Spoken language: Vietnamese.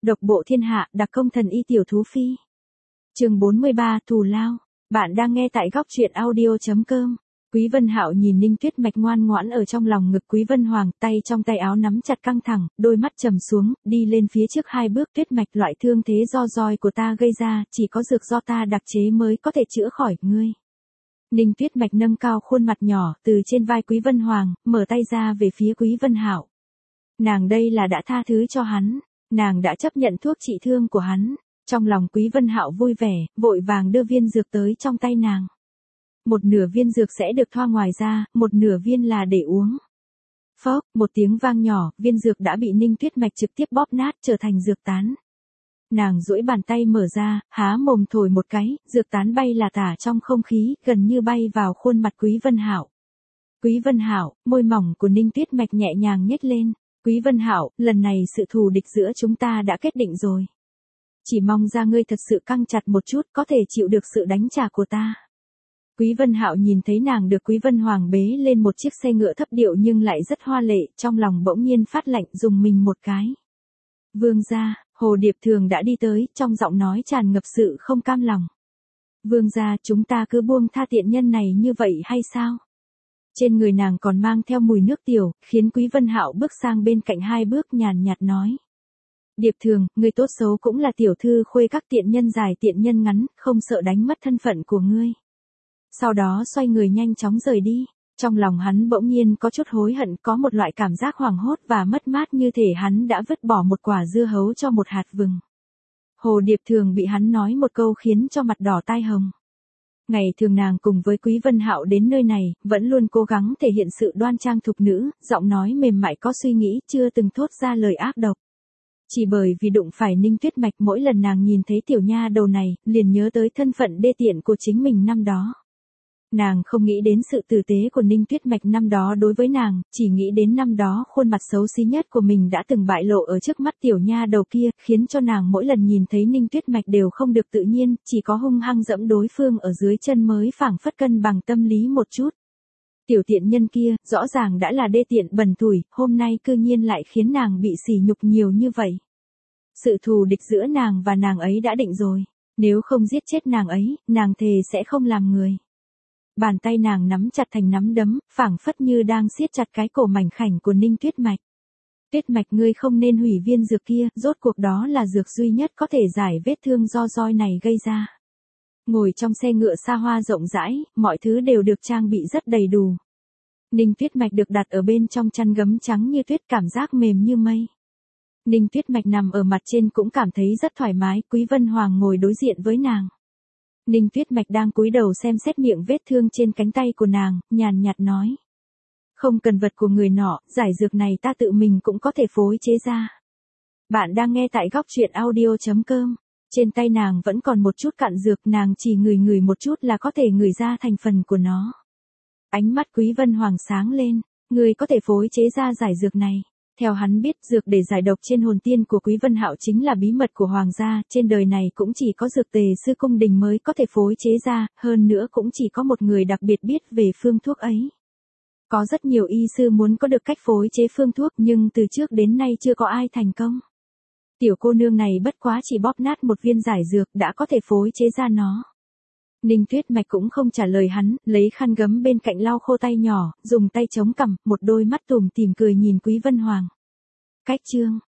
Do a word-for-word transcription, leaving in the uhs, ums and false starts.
Độc bộ thiên hạ, đặc công thần y tiểu thú phi. Chương bốn mươi ba, thù lao. Bạn đang nghe tại góc truyện audio chấm com. Quý Vân Hạo nhìn Ninh Tuyết Mạch ngoan ngoãn ở trong lòng ngực Quý Vân Hoàng, tay trong tay áo nắm chặt căng thẳng, đôi mắt trầm xuống, đi lên phía trước hai bước. Tuyết Mạch, loại thương thế do roi của ta gây ra, chỉ có dược do ta đặc chế mới có thể chữa khỏi ngươi. Ninh Tuyết Mạch nâng cao khuôn mặt nhỏ, từ trên vai Quý Vân Hoàng, mở tay ra về phía Quý Vân Hạo. Nàng đây là đã tha thứ cho hắn, nàng đã chấp nhận thuốc trị thương của hắn. Trong lòng Quý Vân Hạo vui vẻ, vội vàng đưa viên dược tới trong tay nàng. Một nửa viên dược sẽ được thoa ngoài ra, một nửa viên là để uống. Phốc, một tiếng vang nhỏ, viên dược đã bị Ninh Tuyết Mạch trực tiếp bóp nát trở thành dược tán. Nàng duỗi bàn tay mở ra, há mồm thổi một cái, dược tán bay là tả trong không khí, gần như bay vào khuôn mặt Quý Vân Hạo. Quý Vân Hạo, môi mỏng của Ninh Tuyết Mạch nhẹ nhàng nhếch lên. Quý Vân Hạo, lần này sự thù địch giữa chúng ta đã kết định rồi. Chỉ mong ra ngươi thật sự căng chặt một chút, có thể chịu được sự đánh trả của ta. Quý Vân Hạo nhìn thấy nàng được Quý Vân Hoàng bế lên một chiếc xe ngựa thấp điệu nhưng lại rất hoa lệ, trong lòng bỗng nhiên phát lạnh, dùng mình một cái. Vương gia, Hồ Điệp Thường đã đi tới, trong giọng nói tràn ngập sự không cam lòng. Vương gia, chúng ta cứ buông tha tiện nhân này như vậy hay sao? Trên người nàng còn mang theo mùi nước tiểu, khiến Quý Vân Hạo bước sang bên cạnh hai bước, nhàn nhạt nói. Điệp Thường, người tốt xấu cũng là tiểu thư khuê các tiện nhân dài tiện nhân ngắn, không sợ đánh mất thân phận của ngươi. Sau đó xoay người nhanh chóng rời đi. Trong lòng hắn bỗng nhiên có chút hối hận, có một loại cảm giác hoảng hốt và mất mát như thể hắn đã vứt bỏ một quả dưa hấu cho một hạt vừng. Hồ Điệp Thường bị hắn nói một câu khiến cho mặt đỏ tai hồng. Ngày thường nàng cùng với Quý Vân Hạo đến nơi này, vẫn luôn cố gắng thể hiện sự đoan trang thục nữ, giọng nói mềm mại có suy nghĩ, chưa từng thốt ra lời ác độc. Chỉ bởi vì đụng phải Ninh Tuyết Mạch, mỗi lần nàng nhìn thấy tiểu nha đầu này, liền nhớ tới thân phận đê tiện của chính mình năm đó. Nàng không nghĩ đến sự tử tế của Ninh Tuyết Mạch năm đó đối với nàng, chỉ nghĩ đến năm đó khuôn mặt xấu xí nhất của mình đã từng bại lộ ở trước mắt tiểu nha đầu kia, khiến cho nàng mỗi lần nhìn thấy Ninh Tuyết Mạch đều không được tự nhiên, chỉ có hung hăng dẫm đối phương ở dưới chân mới phảng phất cân bằng tâm lý một chút. Tiểu tiện nhân kia, rõ ràng đã là đê tiện bẩn thủi, hôm nay cư nhiên lại khiến nàng bị sỉ nhục nhiều như vậy. Sự thù địch giữa nàng và nàng ấy đã định rồi, nếu không giết chết nàng ấy, nàng thề sẽ không làm người. Bàn tay nàng nắm chặt thành nắm đấm, phảng phất như đang siết chặt cái cổ mảnh khảnh của Ninh Tuyết Mạch. Tuyết Mạch, ngươi không nên hủy viên dược kia, rốt cuộc đó là dược duy nhất có thể giải vết thương do roi này gây ra. Ngồi trong xe ngựa xa hoa rộng rãi, mọi thứ đều được trang bị rất đầy đủ. Ninh Tuyết Mạch được đặt ở bên trong chăn gấm trắng như tuyết, cảm giác mềm như mây. Ninh Tuyết Mạch nằm ở mặt trên cũng cảm thấy rất thoải mái, Quý Vân Hoàng ngồi đối diện với nàng. Ninh Tuyết Mạch đang cúi đầu xem xét miệng vết thương trên cánh tay của nàng, nhàn nhạt nói. Không cần vật của người nọ, giải dược này ta tự mình cũng có thể phối chế ra. Bạn đang nghe tại góc truyện audio chấm com. Trên tay nàng vẫn còn một chút cạn dược, nàng chỉ ngửi ngửi một chút là có thể ngửi ra thành phần của nó. Ánh mắt Quý Vân Hoàng sáng lên, người có thể phối chế ra giải dược này. Theo hắn biết, dược để giải độc trên hồn tiên của Quý Vân Hạo chính là bí mật của hoàng gia, trên đời này cũng chỉ có dược tề sư cung đình mới có thể phối chế ra, hơn nữa cũng chỉ có một người đặc biệt biết về phương thuốc ấy. Có rất nhiều y sư muốn có được cách phối chế phương thuốc nhưng từ trước đến nay chưa có ai thành công. Tiểu cô nương này bất quá chỉ bóp nát một viên giải dược đã có thể phối chế ra nó. Ninh Tuyết Mạch cũng không trả lời hắn, lấy khăn gấm bên cạnh lau khô tay nhỏ, dùng tay chống cằm, một đôi mắt tủm tỉm cười nhìn Quý Vân Hoàng. Cách chương